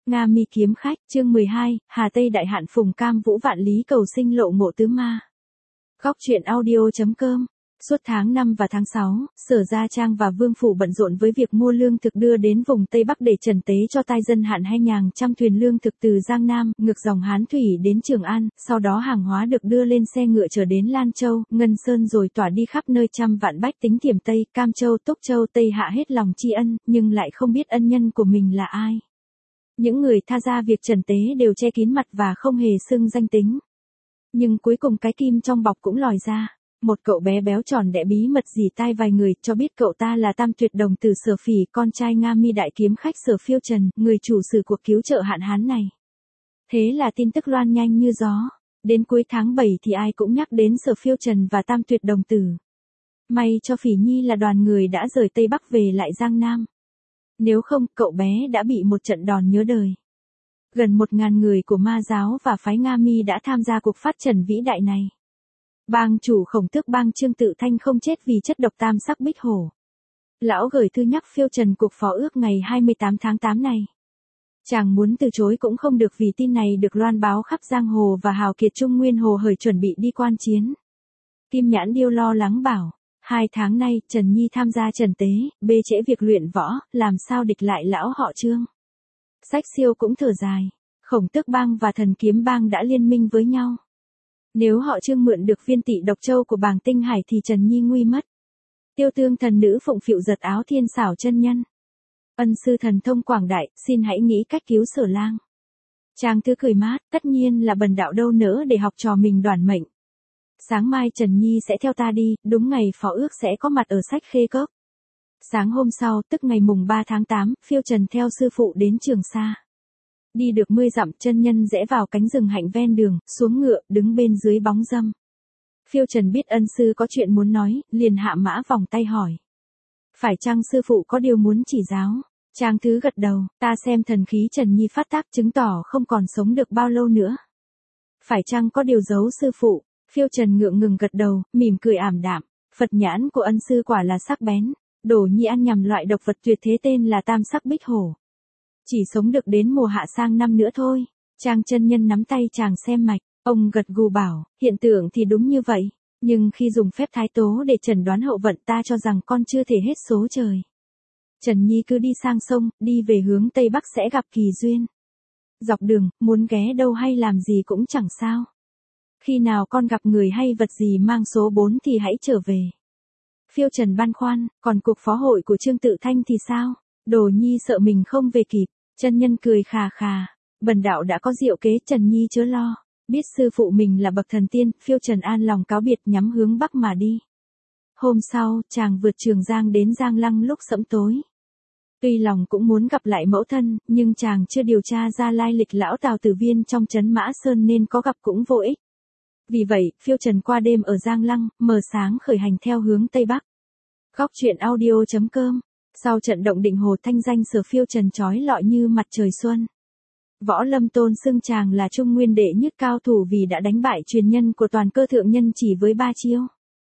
Nga Mi kiếm khách, chương 12, Hà Tây đại hạn phùng cam vũ vạn lý cầu sinh lộ ngộ tứ ma. Góc truyện audio.com. Suốt tháng 5 và tháng 6, Sở Gia Trang và Vương Phủ bận rộn với việc mua lương thực đưa đến vùng Tây Bắc để trần tế cho tai dân hạn 200 thuyền lương thực từ Giang Nam, ngược dòng Hán Thủy đến Trường An, sau đó hàng hóa được đưa lên xe ngựa chở đến Lan Châu, Ngân Sơn rồi tỏa đi khắp nơi trăm vạn bách tính Thiểm Tây, Cam Châu, Túc Châu, Tây Hạ hết lòng tri ân, nhưng lại không biết ân nhân của mình là ai. Những người tha gia việc trần tế đều che kín mặt và không hề xưng danh tính. Nhưng cuối cùng cái kim trong bọc cũng lòi ra. Một cậu bé béo tròn đẽ bí mật dì tai vài người cho biết cậu ta là Tam Tuyệt Đồng Tử Sở Phỉ, con trai Nga Mi đại kiếm khách Sở Phiêu Trần, người chủ sử cuộc cứu trợ hạn hán này. Thế là tin tức loan nhanh như gió. Đến cuối tháng 7 thì ai cũng nhắc đến Sở Phiêu Trần và Tam Tuyệt Đồng Tử. May cho Phỉ Nhi là đoàn người đã rời Tây Bắc về lại Giang Nam. Nếu không, cậu bé đã bị một trận đòn nhớ đời. Gần 1.000 người của ma giáo và phái Nga Mi đã tham gia cuộc phát trần vĩ đại này. Bang chủ Khổng Tước Bang Trương Tự Thanh không chết vì chất độc tam sắc bích hổ. Lão gửi thư nhắc Phiêu Trần cuộc phó ước ngày 28 tháng 8 này. Chàng muốn từ chối cũng không được vì tin này được loan báo khắp giang hồ và hào kiệt Trung Nguyên Hồ hởi chuẩn bị đi quan chiến. Kim Nhãn Điêu lo lắng bảo, 2 tháng nay Trần Nhi tham gia trần tế, bê trễ việc luyện võ, làm sao địch lại lão họ Trương. Sách Siêu cũng thở dài, Khổng Tước Bang và Thần Kiếm Bang đã liên minh với nhau. Nếu họ Trương mượn được viên tị độc châu của Bàng Tinh Hải thì Trần Nhi nguy mất. Tiêu Tương thần nữ phụng phịu giật áo thiên xảo chân nhân. Ân sư thần thông quảng đại, xin hãy nghĩ cách cứu Sở Lang. Trang Thứ cười mát, tất nhiên là bần đạo đâu nỡ để học trò mình đoản mệnh. Sáng mai Trần Nhi sẽ theo ta đi, đúng ngày phó ước sẽ có mặt ở Sách Khê Cốc. Sáng hôm sau, tức ngày mùng 3 tháng 8, Phiêu Trần theo sư phụ đến Trường Sa. Đi được 10 dặm, chân nhân rẽ vào cánh rừng hạnh ven đường, xuống ngựa, đứng bên dưới bóng râm. Phiêu Trần biết ân sư có chuyện muốn nói, liền hạ mã vòng tay hỏi. Phải chăng sư phụ có điều muốn chỉ giáo? Trang Thứ gật đầu, ta xem thần khí Trần Nhi phát tác chứng tỏ không còn sống được bao lâu nữa. Phải chăng có điều giấu sư phụ? Phiêu Trần ngượng ngừng gật đầu, mỉm cười ảm đạm. Phật nhãn của ân sư quả là sắc bén. Đổ Nhi ăn nhầm loại độc vật tuyệt thế tên là tam sắc bích hổ. Chỉ sống được đến mùa hạ sang năm nữa thôi. Trang chân nhân nắm tay chàng xem mạch. Ông gật gù bảo, hiện tượng thì đúng như vậy. Nhưng khi dùng phép thái tố để chẩn đoán hậu vận ta cho rằng con chưa thể hết số trời. Trần Nhi cứ đi sang sông, đi về hướng Tây Bắc sẽ gặp kỳ duyên. Dọc đường, muốn ghé đâu hay làm gì cũng chẳng sao. Khi nào con gặp người hay vật gì mang số 4 thì hãy trở về. Phiêu Trần băn khoăn, còn cuộc phó hội của Trương Tự Thanh thì sao? Đồ Nhi sợ mình không về kịp. Chân nhân cười khà khà. Bần đạo đã có diệu kế, Trần Nhi chớ lo. Biết sư phụ mình là bậc thần tiên, Phiêu Trần an lòng cáo biệt nhắm hướng Bắc mà đi. Hôm sau, chàng vượt Trường Giang đến Giang Lăng lúc sẫm tối. Tuy lòng cũng muốn gặp lại mẫu thân, nhưng chàng chưa điều tra ra lai lịch lão Tào Tử Viên trong trấn Mã Sơn nên có gặp cũng vô ích. Vì vậy, Phiêu Trần qua đêm ở Giang Lăng, mờ sáng khởi hành theo hướng Tây Bắc. Góc truyện audio.com. Sau trận động Định Hồ, thanh danh Sở Phiêu Trần chói lọi như mặt trời xuân. Võ Lâm tôn xưng chàng là Trung Nguyên đệ nhất cao thủ vì đã đánh bại truyền nhân của Toàn Cơ thượng nhân chỉ với 3 chiêu.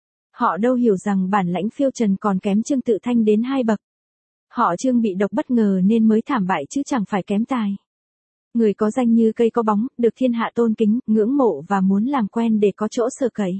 Họ đâu hiểu rằng bản lãnh Phiêu Trần còn kém Trương Tự Thanh đến 2 bậc. Họ Trương bị độc bất ngờ nên mới thảm bại chứ chẳng phải kém tài. Người có danh như cây có bóng, được thiên hạ tôn kính, ngưỡng mộ và muốn làm quen để có chỗ sờ cậy.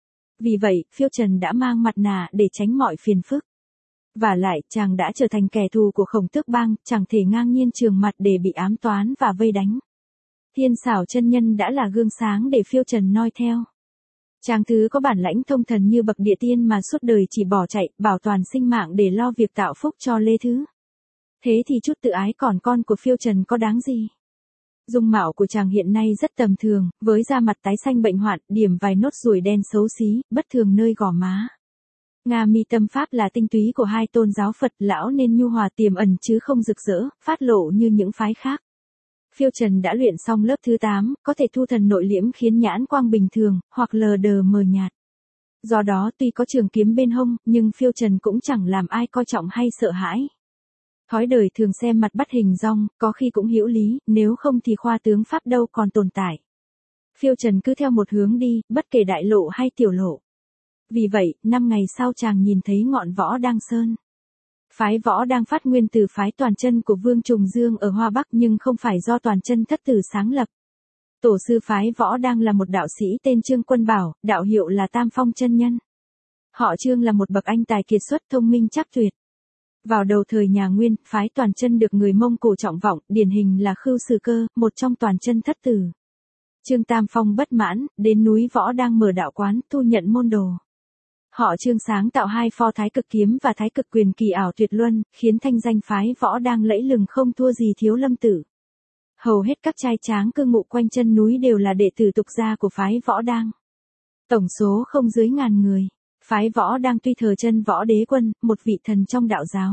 Vì vậy, Phiêu Trần đã mang mặt nạ để tránh mọi phiền phức. Và lại, chàng đã trở thành kẻ thù của Khổng Tước Bang, chẳng thể ngang nhiên trường mặt để bị ám toán và vây đánh. Thiên xảo chân nhân đã là gương sáng để Phiêu Trần noi theo. Trang Thứ có bản lãnh thông thần như bậc địa tiên mà suốt đời chỉ bỏ chạy, bảo toàn sinh mạng để lo việc tạo phúc cho Lê Thứ. Thế thì chút tự ái còn con của Phiêu Trần có đáng gì? Dung mạo của chàng hiện nay rất tầm thường, với da mặt tái xanh bệnh hoạn, điểm vài nốt ruồi đen xấu xí, bất thường nơi gò má. Nga Mi tâm pháp là tinh túy của hai tôn giáo Phật, lão nên nhu hòa tiềm ẩn chứ không rực rỡ, phát lộ như những phái khác. Phiêu Trần đã luyện xong lớp thứ 8, có thể thu thần nội liễm khiến nhãn quang bình thường, hoặc lờ đờ mờ nhạt. Do đó tuy có trường kiếm bên hông, nhưng Phiêu Trần cũng chẳng làm ai coi trọng hay sợ hãi. Thói đời thường xem mặt bắt hình dong, có khi cũng hữu lý, nếu không thì khoa tướng pháp đâu còn tồn tại. Phiêu Trần cứ theo một hướng đi, bất kể đại lộ hay tiểu lộ. Vì vậy, 5 ngày sau chàng nhìn thấy ngọn Võ Đăng Sơn. Phái Võ đang phát nguyên từ phái Toàn Chân của Vương Trùng Dương ở Hoa Bắc nhưng không phải do Toàn Chân thất tử sáng lập. Tổ sư phái Võ đang là một đạo sĩ tên Trương Quân Bảo, đạo hiệu là Tam Phong chân nhân. Họ Trương là một bậc anh tài kiệt xuất thông minh chắc tuyệt. Vào đầu thời nhà Nguyên, phái Toàn Chân được người Mông Cổ trọng vọng, điển hình là Khưu Sử Cơ, một trong Toàn Chân thất tử. Trương Tam Phong bất mãn, đến núi Võ đang mở đạo quán, thu nhận môn đồ. Họ Trương sáng tạo 2 pho Thái Cực kiếm và Thái Cực quyền kỳ ảo tuyệt luân, khiến thanh danh phái Võ đang lẫy lừng không thua gì Thiếu Lâm Tử. Hầu hết các trai tráng cư ngụ quanh chân núi đều là đệ tử tục gia của phái Võ đang. Tổng số không dưới 1000 người. Phái Võ đang tuy thờ chân Võ Đế Quân, một vị thần trong đạo giáo.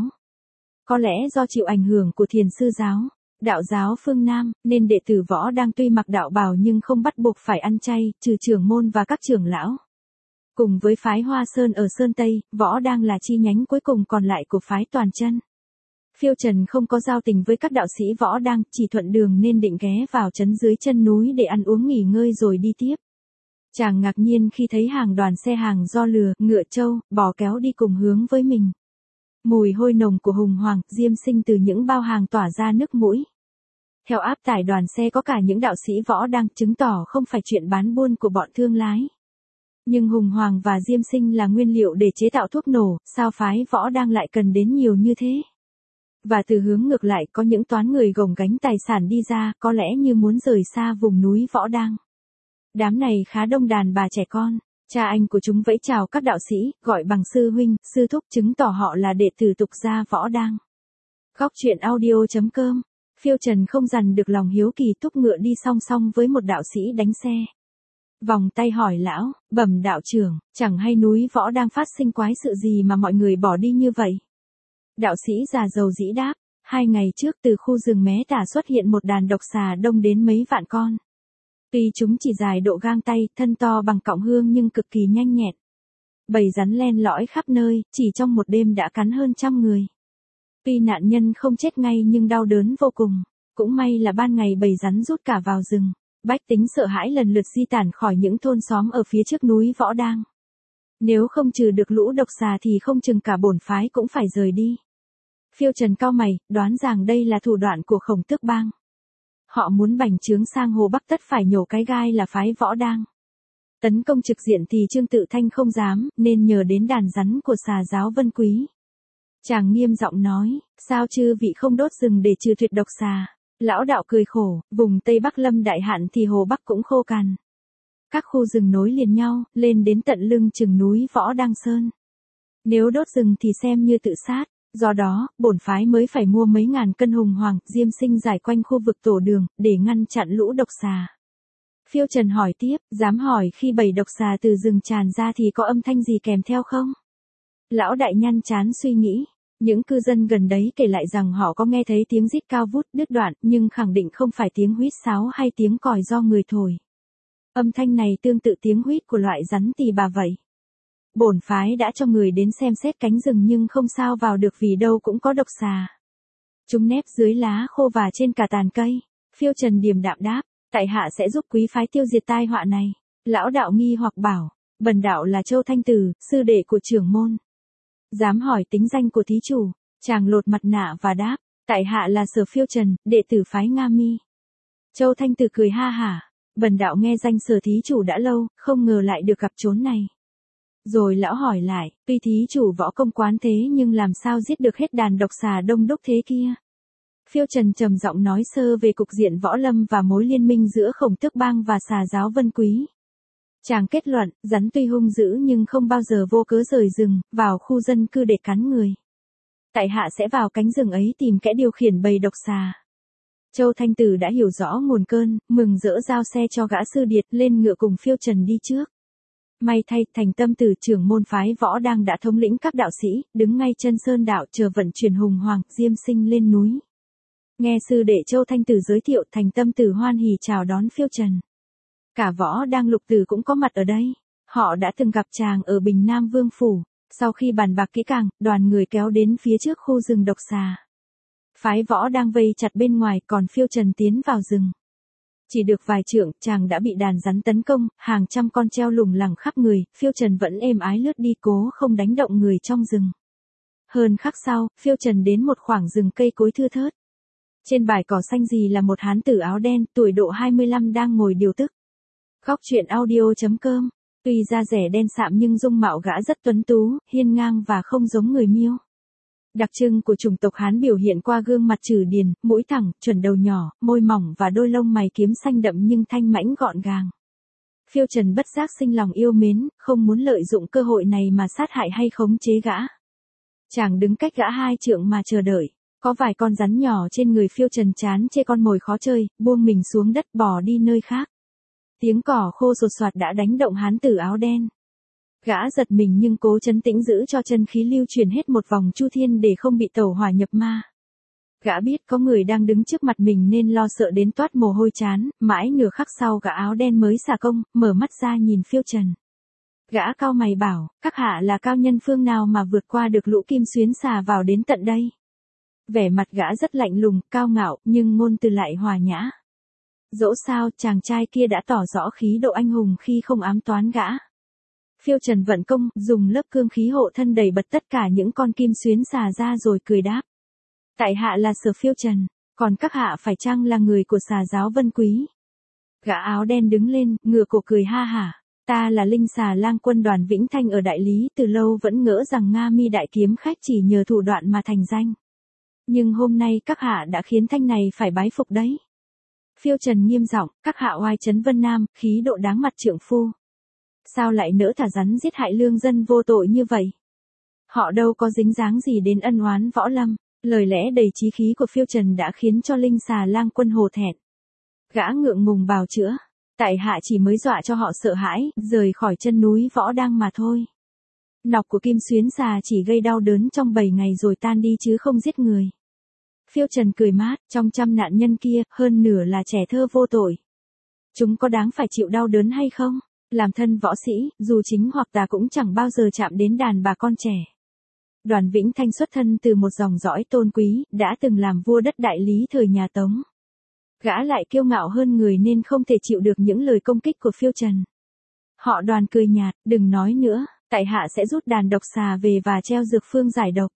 Có lẽ do chịu ảnh hưởng của Thiền sư giáo, đạo giáo phương Nam, nên đệ tử Võ đang tuy mặc đạo bào nhưng không bắt buộc phải ăn chay, trừ trưởng môn và các trưởng lão. Cùng với phái Hoa Sơn ở Sơn Tây, Võ đang là chi nhánh cuối cùng còn lại của phái Toàn Chân. Phiêu Trần không có giao tình với các đạo sĩ Võ đang, chỉ thuận đường nên định ghé vào trấn dưới chân núi để ăn uống nghỉ ngơi rồi đi tiếp. Chàng ngạc nhiên khi thấy hàng đoàn xe hàng do lừa, ngựa trâu, bò kéo đi cùng hướng với mình. Mùi hôi nồng của hùng hoàng, diêm sinh từ những bao hàng tỏa ra nước mũi. Theo áp tải đoàn xe có cả những đạo sĩ Võ đang, chứng tỏ không phải chuyện bán buôn của bọn thương lái. Nhưng hùng hoàng và diêm sinh là nguyên liệu để chế tạo thuốc nổ, sao phái Võ đang lại cần đến nhiều như thế? Và từ hướng ngược lại có những toán người gồng gánh tài sản đi ra, có lẽ như muốn rời xa vùng núi Võ đang. Đám này khá đông đàn bà trẻ con, cha anh của chúng vẫy chào các đạo sĩ, gọi bằng sư huynh, sư thúc, chứng tỏ họ là đệ tử tục gia Võ đang. Góc truyện audio.com, Phiêu Trần không dằn được lòng hiếu kỳ, túc ngựa đi song song với một đạo sĩ đánh xe. Vòng tay hỏi lão, bẩm đạo trưởng, chẳng hay núi Võ đang phát sinh quái sự gì mà mọi người bỏ đi như vậy? Đạo sĩ già dầu dĩ đáp, 2 ngày trước từ khu rừng Mé Tả xuất hiện một đàn độc xà đông đến mấy vạn con. Tuy chúng chỉ dài độ gang tay, thân to bằng cọng hương nhưng cực kỳ nhanh nhẹn. Bầy rắn len lỏi khắp nơi, chỉ trong một đêm đã cắn hơn 100 người. Tuy nạn nhân không chết ngay nhưng đau đớn vô cùng. Cũng may là ban ngày bầy rắn rút cả vào rừng. Bách tính sợ hãi lần lượt di tản khỏi những thôn xóm ở phía trước núi Võ đang. Nếu không trừ được lũ độc xà thì không chừng cả bổn phái cũng phải rời đi. Phiêu Trần cau mày, đoán rằng đây là thủ đoạn của Khổng Tước Bang. Họ muốn bành trướng sang Hồ Bắc tất phải nhổ cái gai là phái Võ đang. Tấn công trực diện thì Trương Tự Thanh không dám, nên nhờ đến đàn rắn của xà giáo Vân Quý. Chàng nghiêm giọng nói, sao chư vị không đốt rừng để trừ tuyệt độc xà? Lão đạo cười khổ, vùng Tây Bắc Lâm đại hạn thì Hồ Bắc cũng khô cằn. Các khu rừng nối liền nhau, lên đến tận lưng chừng núi Võ đang Sơn. Nếu đốt rừng thì xem như tự sát. Do đó, bổn phái mới phải mua mấy ngàn cân hùng hoàng, diêm sinh giải quanh khu vực tổ đường, để ngăn chặn lũ độc xà. Phiêu Trần hỏi tiếp, dám hỏi khi bầy độc xà từ rừng tràn ra thì có âm thanh gì kèm theo không? Lão đại nhăn chán suy nghĩ. Những cư dân gần đấy kể lại rằng họ có nghe thấy tiếng rít cao vút đứt đoạn, nhưng khẳng định không phải tiếng huýt sáo hay tiếng còi do người thổi. Âm thanh này tương tự tiếng huýt của loại rắn tỳ bà vậy. Bổn phái đã cho người đến xem xét cánh rừng nhưng không sao vào được vì đâu cũng có độc xà. Chúng nép dưới lá khô và trên cả tàn cây. Phiêu Trần điềm đạm đáp, tại hạ sẽ giúp quý phái tiêu diệt tai họa này. Lão đạo nghi hoặc bảo, bần đạo là Châu Thanh Tử, sư đệ của trưởng môn. Dám hỏi tính danh của thí chủ? Chàng lột mặt nạ và đáp, tại hạ là Sở Phiêu Trần, đệ tử phái Nga Mi. Châu Thanh Tử cười ha hả, bần đạo nghe danh Sở thí chủ đã lâu, không ngờ lại được gặp chốn này. Rồi lão hỏi lại, tuy thí chủ võ công quán thế nhưng làm sao giết được hết đàn độc xà đông đúc thế kia? Phiêu Trần trầm giọng nói sơ về cục diện võ lâm và mối liên minh giữa Khổng Tước Bang và xà giáo Vân Quý. Chàng kết luận, rắn tuy hung dữ nhưng không bao giờ vô cớ rời rừng, vào khu dân cư để cắn người. Tại hạ sẽ vào cánh rừng ấy tìm kẻ điều khiển bầy độc xà. Châu Thanh Tử đã hiểu rõ nguồn cơn, mừng rỡ giao xe cho gã sư điệt lên ngựa cùng Phiêu Trần đi trước. May thay, Thành Tâm Tử trưởng môn phái Võ đang đã thống lĩnh các đạo sĩ, đứng ngay chân sơn đạo chờ vận chuyển hùng hoàng, diêm sinh lên núi. Nghe sư đệ Châu Thanh Tử giới thiệu, Thành Tâm Tử hoan hỉ chào đón Phiêu Trần. Cả Võ đang Lục Tử cũng có mặt ở đây. Họ đã từng gặp chàng ở Bình Nam Vương Phủ. Sau khi bàn bạc kỹ càng, đoàn người kéo đến phía trước khu rừng độc xà. Phái Võ đang vây chặt bên ngoài, còn Phiêu Trần tiến vào rừng. Chỉ được vài trượng, chàng đã bị đàn rắn tấn công, hàng trăm con treo lủng lẳng khắp người, Phiêu Trần vẫn êm ái lướt đi cố không đánh động người trong rừng. Hơn khắc sau, phiêu trần đến một khoảng rừng cây cối thưa thớt. Trên bãi cỏ xanh gì là một hán tử áo đen, tuổi độ 25 đang ngồi điều tức. Góc truyện audio.com. Tuy da rẻ đen sạm nhưng dung mạo gã rất tuấn tú, hiên ngang và không giống người Miêu. Đặc trưng của chủng tộc Hán biểu hiện qua gương mặt trừ điền, mũi thẳng, chuẩn đầu nhỏ, môi mỏng và đôi lông mày kiếm xanh đậm nhưng thanh mãnh gọn gàng. Phiêu Trần bất giác sinh lòng yêu mến, không muốn lợi dụng cơ hội này mà sát hại hay khống chế gã. Chàng đứng cách gã 2 trượng mà chờ đợi. Có vài con rắn nhỏ trên người Phiêu Trần chán chê con mồi khó chơi, buông mình xuống đất bò đi nơi khác. Tiếng cỏ khô sột soạt đã đánh động hán tử áo đen. Gã giật mình nhưng cố trấn tĩnh giữ cho chân khí lưu chuyển hết một vòng chu thiên để không bị tẩu hỏa nhập ma. Gã biết có người đang đứng trước mặt mình nên lo sợ đến toát mồ hôi trán, mãi nửa khắc sau gã áo đen mới xả công, mở mắt ra nhìn Phiêu Trần. Gã cau mày bảo, các hạ là cao nhân phương nào mà vượt qua được lũ kim xuyến xà vào đến tận đây. Vẻ mặt gã rất lạnh lùng, cao ngạo, nhưng ngôn từ lại hòa nhã. Dẫu sao, chàng trai kia đã tỏ rõ khí độ anh hùng khi không ám toán gã. Phiêu Trần vận công, dùng lớp cương khí hộ thân đẩy bật tất cả những con kim xuyến xà ra rồi cười đáp. Tại hạ là Sở Phiêu Trần, còn các hạ phải chăng là người của xà giáo Vân Quý? Gã áo đen đứng lên, ngửa cổ cười ha hả. Ta là linh xà lang quân Đoàn Vĩnh Thanh ở Đại Lý, từ lâu vẫn ngỡ rằng Nga Mi đại kiếm khách chỉ nhờ thủ đoạn mà thành danh. Nhưng hôm nay các hạ đã khiến Thanh này phải bái phục đấy. Phiêu Trần nghiêm giọng, các hạ oai trấn Vân Nam, khí độ đáng mặt trượng phu. Sao lại nỡ thả rắn giết hại lương dân vô tội như vậy? Họ đâu có dính dáng gì đến ân oán võ lâm. Lời lẽ đầy chí khí của Phiêu Trần đã khiến cho linh xà lang quân hổ thẹn. Gã ngượng ngùng bào chữa. Tại hạ chỉ mới dọa cho họ sợ hãi, rời khỏi chân núi võ đang mà thôi. Nọc của kim xuyến xà chỉ gây đau đớn trong 7 ngày rồi tan đi chứ không giết người. Phiêu Trần cười mát, trong trăm nạn nhân kia, hơn nửa là trẻ thơ vô tội. Chúng có đáng phải chịu đau đớn hay không? Làm thân võ sĩ, dù chính hoặc tà cũng chẳng bao giờ chạm đến đàn bà con trẻ. Đoàn Vĩnh Thanh xuất thân từ một dòng dõi tôn quý, đã từng làm vua đất Đại Lý thời nhà Tống. Gã lại kiêu ngạo hơn người nên không thể chịu được những lời công kích của Phiêu Trần. Họ Đoàn cười nhạt, đừng nói nữa, tại hạ sẽ rút đàn độc xà về và treo dược phương giải độc.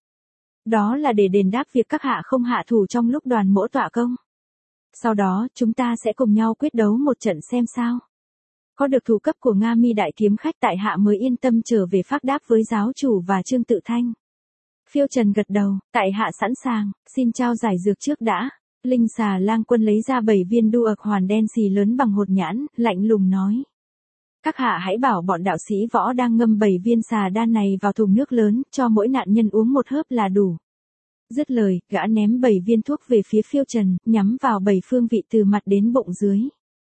Đó là để đền đáp việc các hạ không hạ thủ trong lúc Đoàn mỗ tọa công. Sau đó, chúng ta sẽ cùng nhau quyết đấu một trận xem sao. Có được thủ cấp của Nga Mi đại kiếm khách tại hạ mới yên tâm trở về phác đáp với giáo chủ và Trương Tự Thanh. Phiêu Trần gật đầu, tại hạ sẵn sàng, xin trao giải dược trước đã. Linh xà lang quân lấy ra 7 viên đu ực hoàn đen xì lớn bằng hột nhãn, lạnh lùng nói. Các hạ hãy bảo bọn đạo sĩ võ đang ngâm 7 viên xà đan này vào thùng nước lớn, cho mỗi nạn nhân uống một hớp là đủ. Dứt lời, gã ném 7 viên thuốc về phía Phiêu Trần, nhắm vào 7 phương vị từ mặt đến bụng dưới.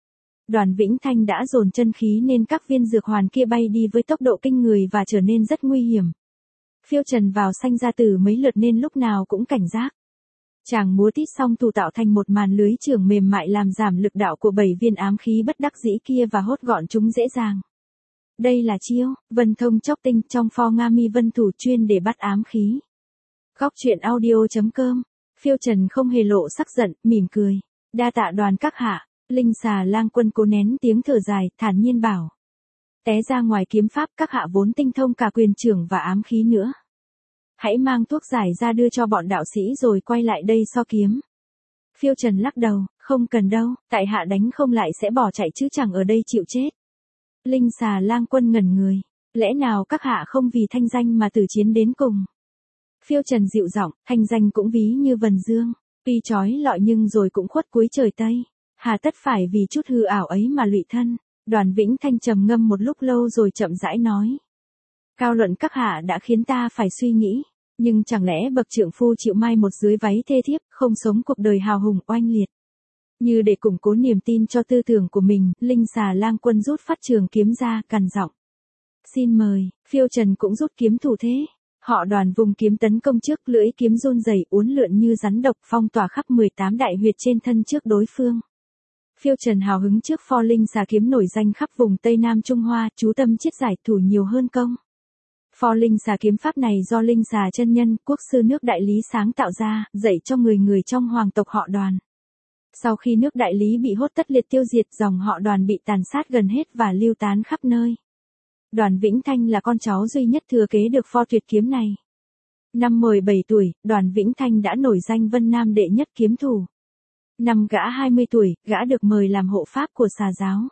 Đoàn Vĩnh Thanh đã dồn chân khí nên các viên dược hoàn kia bay đi với tốc độ kinh người và trở nên rất nguy hiểm. Phiêu Trần vào sanh ra tử mấy lượt nên lúc nào cũng cảnh giác. Chàng múa tít xong thủ tạo thành một màn lưới trường mềm mại làm giảm lực đạo của 7 viên ám khí bất đắc dĩ kia và hốt gọn chúng dễ dàng. Đây là chiêu, Vân Thông Chóc Tinh trong pho Nga Mi Vân Thủ chuyên để bắt ám khí. Góc truyện audio.com. Phiêu Trần không hề lộ sắc giận, mỉm cười. Đa tạ Đoàn các hạ. Linh xà lang quân cố nén tiếng thở dài, thản nhiên bảo. Té ra ngoài kiếm pháp các hạ vốn tinh thông cả quyền trưởng và ám khí nữa. Hãy mang thuốc giải ra đưa cho bọn đạo sĩ rồi quay lại đây so kiếm. Phiêu Trần lắc đầu, không cần đâu, tại hạ đánh không lại sẽ bỏ chạy chứ chẳng ở đây chịu chết. Linh xà lang quân ngẩn người, lẽ nào các hạ không vì thanh danh mà tử chiến đến cùng. Phiêu Trần dịu giọng, thanh danh cũng ví như vần dương, tuy chói lọi nhưng rồi cũng khuất cuối trời Tây. Hà tất phải vì chút hư ảo ấy mà lụy thân. Đoàn Vĩnh Thanh trầm ngâm một lúc lâu rồi chậm rãi nói. Cao luận các hạ đã khiến ta phải suy nghĩ. Nhưng chẳng lẽ bậc trượng phu chịu mai một dưới váy thê thiếp, không sống cuộc đời hào hùng oanh liệt. Như để củng cố niềm tin cho tư tưởng của mình, Linh xà lang quân rút phát trường kiếm ra, cằn giọng. Xin mời, Phiêu Trần cũng rút kiếm thủ thế. Họ Đoàn vùng kiếm tấn công trước, lưỡi kiếm run rẩy uốn lượn như rắn độc phong tỏa khắp 18 đại huyệt trên thân trước đối phương. Phiêu Trần hào hứng trước pho linh xà kiếm nổi danh khắp vùng Tây Nam Trung Hoa, chú tâm chiết giải thủ nhiều hơn công. Pho linh xà kiếm pháp này do linh xà chân nhân, quốc sư nước Đại Lý sáng tạo ra, dạy cho người trong hoàng tộc họ Đoàn. Sau khi nước Đại Lý bị hốt tất liệt tiêu diệt, dòng họ Đoàn bị tàn sát gần hết và lưu tán khắp nơi. Đoàn Vĩnh Thanh là con cháu duy nhất thừa kế được pho tuyệt kiếm này. Năm 17 tuổi, Đoàn Vĩnh Thanh đã nổi danh Vân Nam đệ nhất kiếm thủ. Năm gã 20 tuổi, gã được mời làm hộ pháp của xà giáo.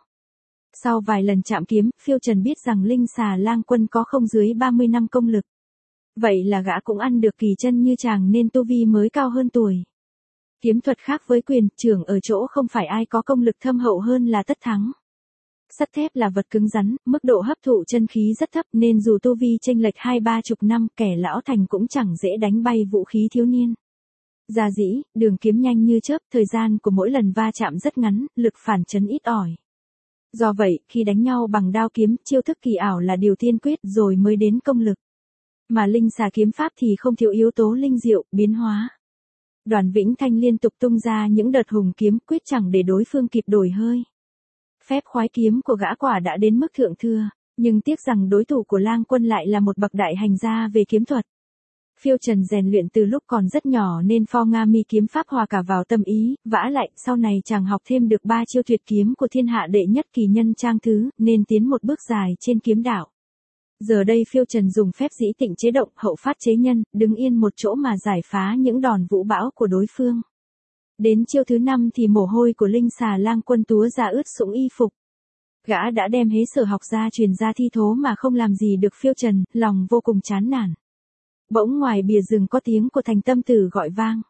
Sau vài lần chạm kiếm, Phiêu Trần biết rằng Linh Xà Lang Quân có không dưới 30 năm công lực. Vậy là gã cũng ăn được kỳ chân như chàng nên tu vi mới cao hơn tuổi. Kiếm thuật khác với quyền trưởng ở chỗ không phải ai có công lực thâm hậu hơn là tất thắng. Sắt thép là vật cứng rắn, mức độ hấp thụ chân khí rất thấp nên dù tu vi chênh lệch 20-30 năm, kẻ lão thành cũng chẳng dễ đánh bay vũ khí thiếu niên. Gia dĩ, đường kiếm nhanh như chớp, thời gian của mỗi lần va chạm rất ngắn, lực phản chấn ít ỏi. Do vậy, khi đánh nhau bằng đao kiếm, chiêu thức kỳ ảo là điều tiên quyết rồi mới đến công lực. Mà linh xà kiếm pháp thì không thiếu yếu tố linh diệu, biến hóa. Đoàn Vĩnh Thanh liên tục tung ra những đợt hùng kiếm quyết chẳng để đối phương kịp đổi hơi. Phép khoái kiếm của gã quả đã đến mức thượng thừa, nhưng tiếc rằng đối thủ của Lang Quân lại là một bậc đại hành gia về kiếm thuật. Phiêu Trần rèn luyện từ lúc còn rất nhỏ nên pho Nga mi kiếm pháp hòa cả vào tâm ý, vả lại sau này chàng học thêm được 3 chiêu tuyệt kiếm của thiên hạ đệ nhất kỳ nhân Trang Thứ, nên tiến một bước dài trên kiếm đạo. Giờ đây Phiêu Trần dùng phép dĩ tịnh chế động, hậu phát chế nhân, đứng yên một chỗ mà giải phá những đòn vũ bão của đối phương. Đến chiêu thứ 5 thì mồ hôi của Linh Xà Lang Quân túa ra ướt sũng y phục. Gã đã đem hế sở học ra truyền ra thi thố mà không làm gì được Phiêu Trần, lòng vô cùng chán nản. Bỗng ngoài bìa rừng có tiếng của Thành Tâm Tử gọi vang.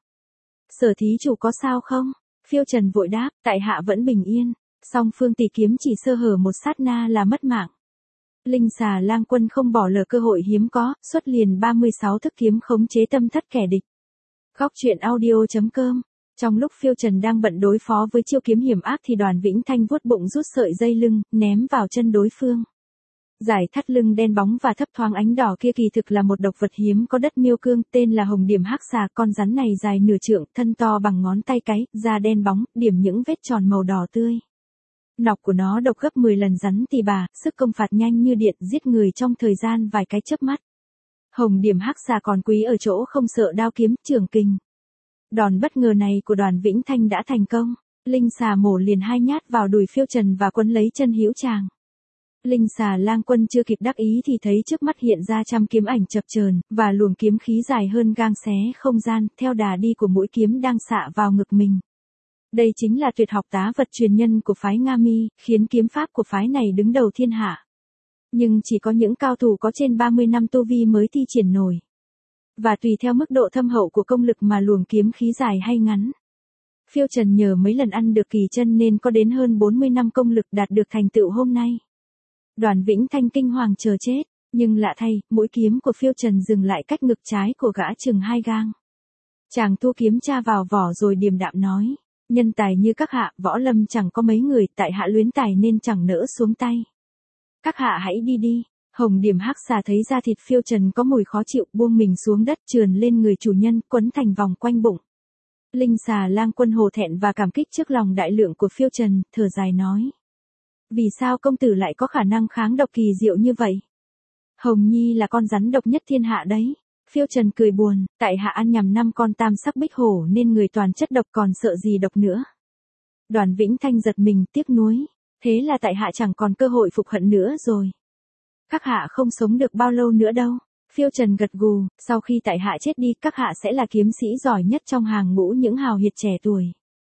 Sở thí chủ có sao không? Phiêu Trần vội đáp, tại hạ vẫn bình yên, song phương tỷ kiếm chỉ sơ hở một sát na là mất mạng. Linh Xà Lang Quân không bỏ lỡ cơ hội hiếm có, xuất liền 36 thức kiếm khống chế tâm thất kẻ địch. Góc truyện audio.com. Trong lúc Phiêu Trần đang bận đối phó với chiêu kiếm hiểm ác thì Đoàn Vĩnh Thanh vuốt bụng rút sợi dây lưng, ném vào chân đối phương. Giải thắt lưng đen bóng và thấp thoáng ánh đỏ kia kỳ thực là một độc vật hiếm có đất Miêu Cương, tên là hồng điểm hắc xà. Con rắn này dài nửa trượng, thân to bằng ngón tay cái, da đen bóng, điểm những vết tròn màu đỏ tươi. Nọc của nó độc gấp 10 lần rắn tỳ bà, sức công phạt nhanh như điện, giết người trong thời gian vài cái chớp mắt. Hồng điểm hắc xà còn quý ở chỗ không sợ đao kiếm, trường kình. Đòn bất ngờ này của Đoàn Vĩnh Thanh đã thành công. Linh xà mổ liền 2 nhát vào đùi Phiêu Trần và quấn lấy chân hữu chàng. Linh Xà Lang Quân chưa kịp đắc ý thì thấy trước mắt hiện ra trăm kiếm ảnh chập chờn, và luồng kiếm khí dài hơn gang xé không gian, theo đà đi của mũi kiếm đang xạ vào ngực mình. Đây chính là tuyệt học tá vật truyền nhân của phái Nga Mi, khiến kiếm pháp của phái này đứng đầu thiên hạ. Nhưng chỉ có những cao thủ có trên 30 năm tu vi mới thi triển nổi. Và tùy theo mức độ thâm hậu của công lực mà luồng kiếm khí dài hay ngắn. Phiêu Trần nhờ mấy lần ăn được kỳ chân nên có đến hơn 40 năm công lực đạt được thành tựu hôm nay. Đoàn Vĩnh Thanh kinh hoàng chờ chết, nhưng lạ thay, mũi kiếm của Phiêu Trần dừng lại cách ngực trái của gã chừng 2 gang. Chàng thu kiếm tra vào vỏ rồi điềm đạm nói, nhân tài như các hạ, võ lâm chẳng có mấy người, tại hạ luyến tài nên chẳng nỡ xuống tay. Các hạ hãy đi đi. Hồng điểm hắc xà thấy da thịt Phiêu Trần có mùi khó chịu, buông mình xuống đất trườn lên người chủ nhân, quấn thành vòng quanh bụng. Linh Xà Lang Quân hổ thẹn và cảm kích trước lòng đại lượng của Phiêu Trần, thở dài nói. Vì sao công tử lại có khả năng kháng độc kỳ diệu như vậy? Hồng Nhi là con rắn độc nhất thiên hạ đấy. Phiêu Trần cười buồn, tại hạ ăn nhầm 5 con tam sắc bích hổ nên người toàn chất độc còn sợ gì độc nữa. Đoàn Vĩnh Thanh giật mình tiếc nuối, thế là tại hạ chẳng còn cơ hội phục hận nữa rồi. Các hạ không sống được bao lâu nữa đâu. Phiêu Trần gật gù, sau khi tại hạ chết đi, các hạ sẽ là kiếm sĩ giỏi nhất trong hàng ngũ những hào hiệt trẻ tuổi.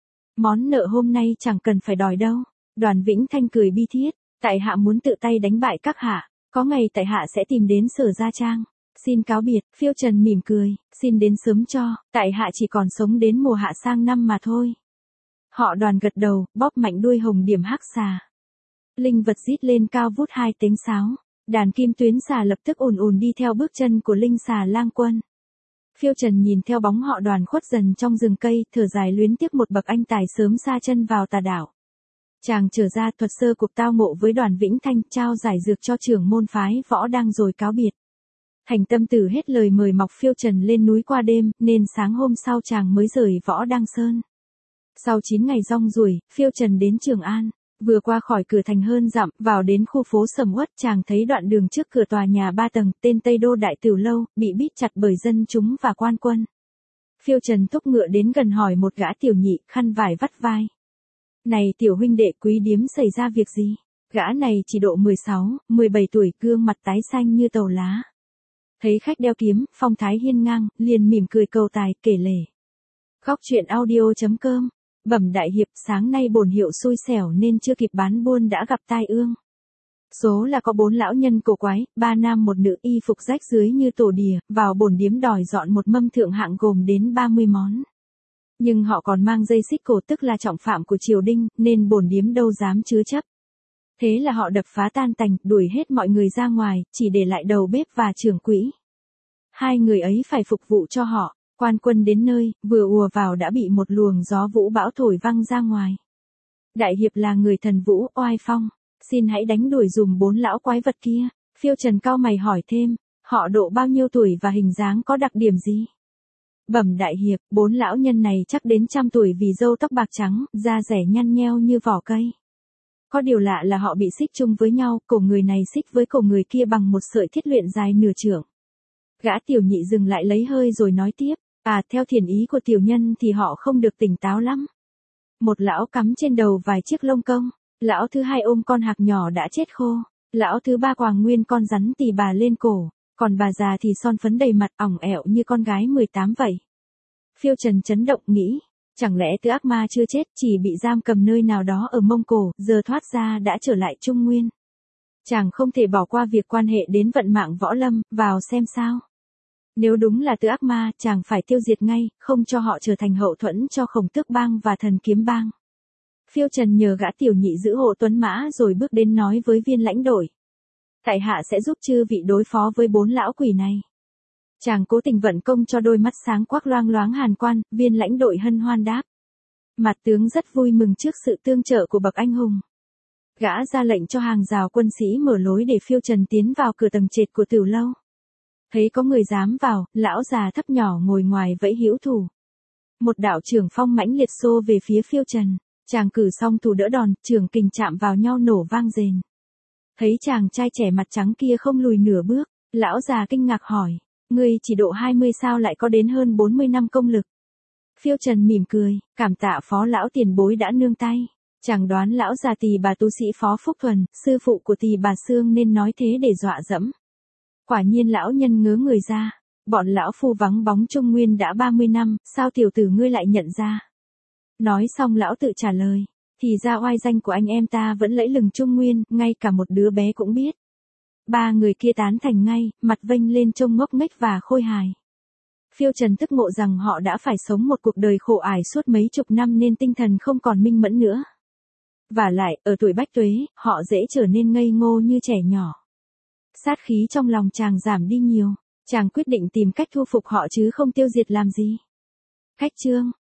Món nợ hôm nay chẳng cần phải đòi đâu. Đoàn Vĩnh Thanh cười bi thiết, tại hạ muốn tự tay đánh bại các hạ, có ngày tại hạ sẽ tìm đến Sở Gia Trang. Xin cáo biệt. Phiêu Trần mỉm cười, xin đến sớm cho, tại hạ chỉ còn sống đến mùa hạ sang năm mà thôi. Họ Đoàn gật đầu, bóp mạnh đuôi hồng điểm hắc xà. Linh vật rít lên cao vút 2 tiếng sáo. Đàn kim tuyến xà lập tức ùn ùn đi theo bước chân của Linh Xà Lang Quân. Phiêu Trần nhìn theo bóng họ Đoàn khuất dần trong rừng cây, thở dài luyến tiếc một bậc anh tài sớm sa chân vào tà đảo. Chàng trở ra thuật sơ cuộc tao ngộ với Đoàn Vĩnh Thanh, trao giải dược cho trưởng môn phái võ đang rồi cáo biệt. Thành Tâm Tử hết lời mời mọc Phiêu Trần lên núi qua đêm, nên sáng hôm sau chàng mới rời võ Đăng Sơn. Sau 9 ngày rong ruổi, Phiêu Trần đến Trường An. Vừa qua khỏi cửa thành hơn dặm, vào đến khu phố sầm uất, chàng thấy đoạn đường trước cửa tòa nhà 3 tầng, tên Tây Đô Đại Tửu Lâu, bị bít chặt bởi dân chúng và quan quân. Phiêu Trần thúc ngựa đến gần hỏi một gã tiểu nhị, khăn vải vắt vai. Này tiểu huynh đệ, quý điếm xảy ra việc gì? Gã này chỉ độ 16, 17 tuổi, gương mặt tái xanh như tàu lá. Thấy khách đeo kiếm, phong thái hiên ngang, liền mỉm cười cầu tài, kể lể. Góc truyện audio.com. Bẩm đại hiệp, sáng nay bổn hiệu xui xẻo nên chưa kịp bán buôn đã gặp tai ương. Số là có 4 lão nhân cổ quái, 3 nam 1 nữ y phục rách dưới như tổ đỉa, vào bổn điếm đòi dọn một mâm thượng hạng gồm đến 30 món. Nhưng họ còn mang dây xích cổ, tức là trọng phạm của triều đình, nên bổn điếm đâu dám chứa chấp. Thế là họ đập phá tan tành, đuổi hết mọi người ra ngoài, chỉ để lại đầu bếp và trưởng quỹ. 2 người ấy phải phục vụ cho họ. Quan quân đến nơi, vừa ùa vào đã bị một luồng gió vũ bão thổi văng ra ngoài. Đại hiệp là người thần vũ, oai phong. Xin hãy đánh đuổi dùm 4 lão quái vật kia. Phiêu Trần cau mày hỏi thêm, họ độ bao nhiêu tuổi và hình dáng có đặc điểm gì? Bẩm đại hiệp, 4 lão nhân này chắc đến 100 tuổi vì râu tóc bạc trắng, da rẻ nhăn nheo như vỏ cây. Có điều lạ là họ bị xích chung với nhau, cổ người này xích với cổ người kia bằng một sợi thiết luyện dài nửa trượng. Gã tiểu nhị dừng lại lấy hơi rồi nói tiếp, theo thiền ý của tiểu nhân thì họ không được tỉnh táo lắm. Một lão cắm trên đầu vài chiếc lông công, lão thứ 2 ôm con hạc nhỏ đã chết khô, lão thứ 3 quàng nguyên con rắn tỳ bà lên cổ, còn bà già thì son phấn đầy mặt ỏng ẻo như con gái 18 vậy. Phiêu Trần chấn động nghĩ, chẳng lẽ Tứ Ác Ma chưa chết, chỉ bị giam cầm nơi nào đó ở Mông Cổ, giờ thoát ra đã trở lại Trung Nguyên. Chàng không thể bỏ qua việc quan hệ đến vận mạng võ lâm, vào xem sao. Nếu đúng là Tứ Ác Ma, chàng phải tiêu diệt ngay, không cho họ trở thành hậu thuẫn cho Khổng Tước Bang và Thần Kiếm Bang. Phiêu Trần nhờ gã tiểu nhị giữ hộ tuấn mã rồi bước đến nói với viên lãnh đội. Tại hạ sẽ giúp chư vị đối phó với 4 lão quỷ này. Chàng cố tình vận công cho đôi mắt sáng quắc loang loáng hàn quan, viên lãnh đội hân hoan đáp. Mặt tướng rất vui mừng trước sự tương trợ của bậc anh hùng. Gã ra lệnh cho hàng rào quân sĩ mở lối để Phiêu Trần tiến vào cửa tầng trệt của Tử lâu. Thấy có người dám vào, lão già thấp nhỏ ngồi ngoài vẫy hữu thủ. Một đạo trưởng phong mãnh liệt xô về phía Phiêu Trần, chàng cử xong thủ đỡ đòn, trưởng kình chạm vào nhau nổ vang rền. Thấy chàng trai trẻ mặt trắng kia không lùi nửa bước, lão già kinh ngạc hỏi, ngươi chỉ độ 20 sao lại có đến hơn 40 năm công lực. Phiêu Trần mỉm cười, cảm tạ phó lão tiền bối đã nương tay. Chàng đoán lão già Tỳ bà tu sĩ Phó Phúc Thuần, sư phụ của Tỳ bà Sương nên nói thế để dọa dẫm. Quả nhiên lão nhân ngớ người ra, bọn lão phu vắng bóng Trung Nguyên đã 30 năm, sao tiểu tử ngươi lại nhận ra? Nói xong lão tự trả lời, thì ra oai danh của anh em ta vẫn lẫy lừng Trung Nguyên, ngay cả một đứa bé cũng biết. 3 người kia tán thành ngay, mặt vênh lên trông ngốc nghếch và khôi hài. Phiêu Trần tức ngộ rằng họ đã phải sống một cuộc đời khổ ải suốt mấy chục năm nên tinh thần không còn minh mẫn nữa. Vả lại, ở tuổi bách tuế, họ dễ trở nên ngây ngô như trẻ nhỏ. Sát khí trong lòng chàng giảm đi nhiều, chàng quyết định tìm cách thu phục họ chứ không tiêu diệt làm gì. Khách chương